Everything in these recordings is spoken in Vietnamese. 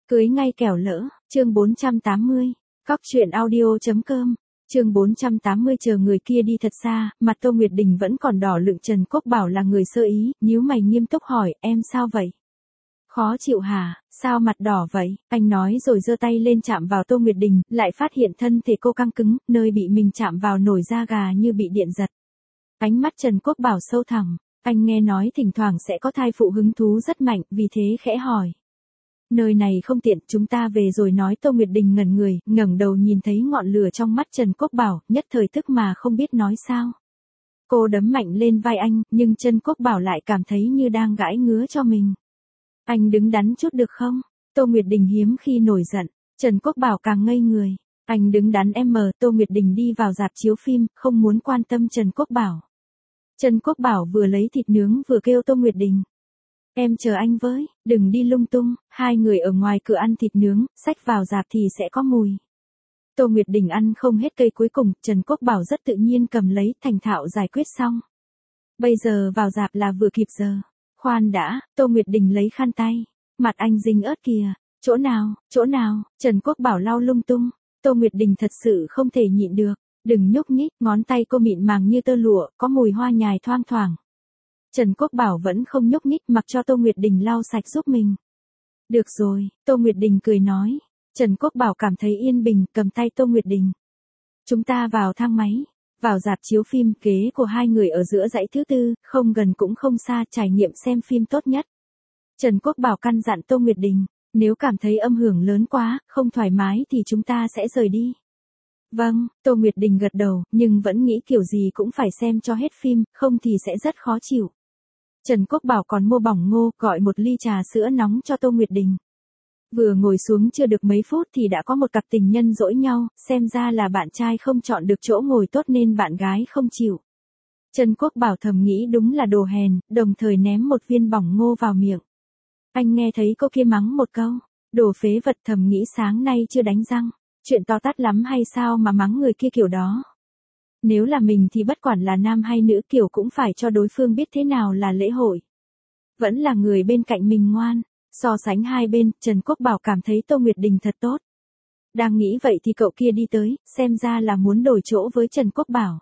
Cưới ngay kẻo lỡ, chương 480, cóc truyện audio.com, chương 480 chờ người kia đi thật xa, mặt Tô Nguyệt Đình vẫn còn đỏ lựng. Trần Quốc Bảo là người sơ ý, nhíu mày nghiêm túc hỏi, em sao vậy? Khó chịu hả, sao mặt đỏ vậy? Anh nói rồi giơ tay lên chạm vào Tô Nguyệt Đình, lại phát hiện thân thể cô căng cứng, nơi bị mình chạm vào nổi da gà như bị điện giật. Ánh mắt Trần Quốc Bảo sâu thẳm, anh nghe nói thỉnh thoảng sẽ có thai phụ hứng thú rất mạnh, vì thế khẽ hỏi. Nơi này không tiện, chúng ta về rồi nói. Tô Nguyệt Đình ngẩn người, ngẩng đầu nhìn thấy ngọn lửa trong mắt Trần Quốc Bảo, nhất thời tức mà không biết nói sao. Cô đấm mạnh lên vai anh, nhưng Trần Quốc Bảo lại cảm thấy như đang gãi ngứa cho mình. Anh đứng đắn chút được không? Tô Nguyệt Đình hiếm khi nổi giận, Trần Quốc Bảo càng ngây người. Anh đứng đắn em. Tô Nguyệt Đình đi vào rạp chiếu phim, không muốn quan tâm Trần Quốc Bảo. Trần Quốc Bảo vừa lấy thịt nướng vừa kêu Tô Nguyệt Đình. Em chờ anh với, đừng đi lung tung. Hai người ở ngoài cửa ăn thịt nướng, xách vào rạp thì sẽ có mùi. Tô Nguyệt Đình ăn không hết cây, cuối cùng Trần Quốc Bảo rất tự nhiên cầm lấy, thành thạo giải quyết xong. Bây giờ vào rạp là vừa kịp giờ. Khoan đã, Tô Nguyệt Đình lấy khăn tay. Mặt anh dính ớt kìa. Chỗ nào, Trần Quốc Bảo lau lung tung. Tô Nguyệt Đình thật sự không thể nhịn được. Đừng nhúc nhích, ngón tay cô mịn màng như tơ lụa, có mùi hoa nhài thoang thoảng. Trần Quốc Bảo vẫn không nhúc nhích, mặc cho Tô Nguyệt Đình lau sạch giúp mình. Được rồi, Tô Nguyệt Đình cười nói. Trần Quốc Bảo cảm thấy yên bình, cầm tay Tô Nguyệt Đình. Chúng ta vào thang máy, vào rạp chiếu phim, ghế của hai người ở giữa dãy thứ tư, không gần cũng không xa, trải nghiệm xem phim tốt nhất. Trần Quốc Bảo căn dặn Tô Nguyệt Đình, nếu cảm thấy âm hưởng lớn quá, không thoải mái thì chúng ta sẽ rời đi. Vâng, Tô Nguyệt Đình gật đầu, nhưng vẫn nghĩ kiểu gì cũng phải xem cho hết phim, không thì sẽ rất khó chịu. Trần Quốc Bảo còn mua bỏng ngô, gọi một ly trà sữa nóng cho Tô Nguyệt Đình. Vừa ngồi xuống chưa được mấy phút thì đã có một cặp tình nhân dỗi nhau, xem ra là bạn trai không chọn được chỗ ngồi tốt nên bạn gái không chịu. Trần Quốc Bảo thầm nghĩ đúng là đồ hèn, đồng thời ném một viên bỏng ngô vào miệng. Anh nghe thấy cô kia mắng một câu, đồ phế vật, thầm nghĩ sáng nay chưa đánh răng. Chuyện to tát lắm hay sao mà mắng người kia kiểu đó. Nếu là mình thì bất quản là nam hay nữ kiểu cũng phải cho đối phương biết thế nào là lễ hội. Vẫn là người bên cạnh mình ngoan. So sánh hai bên, Trần Quốc Bảo cảm thấy Tô Nguyệt Đình thật tốt. Đang nghĩ vậy thì cậu kia đi tới, xem ra là muốn đổi chỗ với Trần Quốc Bảo.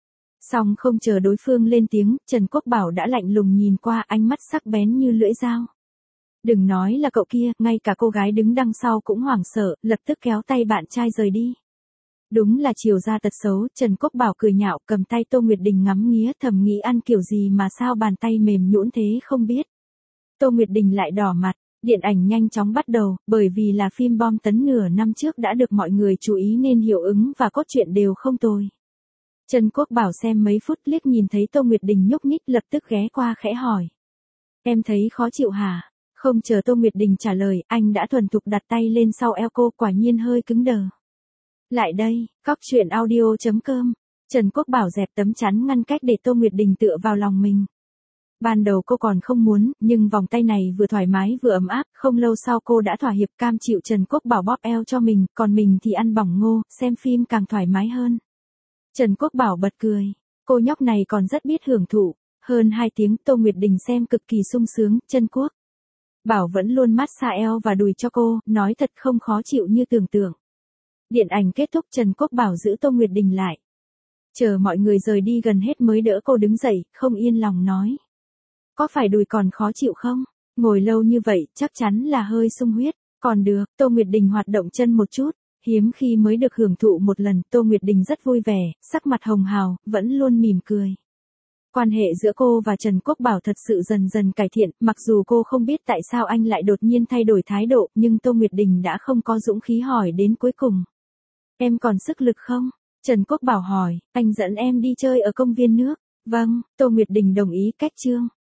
Xong không chờ đối phương lên tiếng, Trần Quốc Bảo đã lạnh lùng nhìn qua, ánh mắt sắc bén như lưỡi dao. Đừng nói là cậu kia, ngay cả cô gái đứng đằng sau cũng hoảng sợ, lập tức kéo tay bạn trai rời đi. Đúng là chiều ra tật xấu. Trần Quốc Bảo cười nhạo, cầm tay Tô Nguyệt Đình ngắm nghía, thầm nghĩ ăn kiểu gì mà sao bàn tay mềm nhũn thế không biết. Tô Nguyệt Đình lại đỏ mặt. Điện ảnh nhanh chóng bắt đầu, bởi vì là phim bom tấn nửa năm trước đã được mọi người chú ý nên hiệu ứng và cốt truyện đều không tồi. Trần Quốc Bảo xem mấy phút, liếc nhìn thấy Tô Nguyệt Đình nhúc nhích, lập tức ghé qua khẽ hỏi. Em thấy khó chịu hả? Không chờ Tô Nguyệt Đình trả lời, anh đã thuần thục đặt tay lên sau eo cô, quả nhiên hơi cứng đờ. Lại đây, cóc truyện audio.com. Trần Quốc Bảo dẹp tấm chắn ngăn cách để Tô Nguyệt Đình tựa vào lòng mình. Ban đầu cô còn không muốn, nhưng vòng tay này vừa thoải mái vừa ấm áp, không lâu sau cô đã thỏa hiệp, cam chịu Trần Quốc Bảo bóp eo cho mình, còn mình thì ăn bỏng ngô, xem phim càng thoải mái hơn. Trần Quốc Bảo bật cười, cô nhóc này còn rất biết hưởng thụ. Hơn 2 tiếng Tô Nguyệt Đình xem cực kỳ sung sướng. Trần Quốc Bảo vẫn luôn mát xa eo và đùi cho cô, nói thật không khó chịu như tưởng tượng. Điện ảnh kết thúc, Trần Quốc Bảo giữ Tô Nguyệt Đình lại. Chờ mọi người rời đi gần hết mới đỡ cô đứng dậy, không yên lòng nói. Có phải đùi còn khó chịu không? Ngồi lâu như vậy, chắc chắn là hơi sung huyết. Còn được, Tô Nguyệt Đình hoạt động chân một chút. Hiếm khi mới được hưởng thụ một lần, Tô Nguyệt Đình rất vui vẻ, sắc mặt hồng hào, vẫn luôn mỉm cười. Quan hệ giữa cô và Trần Quốc Bảo thật sự dần dần cải thiện, mặc dù cô không biết tại sao anh lại đột nhiên thay đổi thái độ, nhưng Tô Nguyệt Đình đã không có dũng khí hỏi đến cuối cùng. Em còn sức lực không? Trần Quốc Bảo hỏi, anh dẫn em đi chơi ở công viên nước. Vâng, Tô Nguyệt Đình đồng ý. Cách chương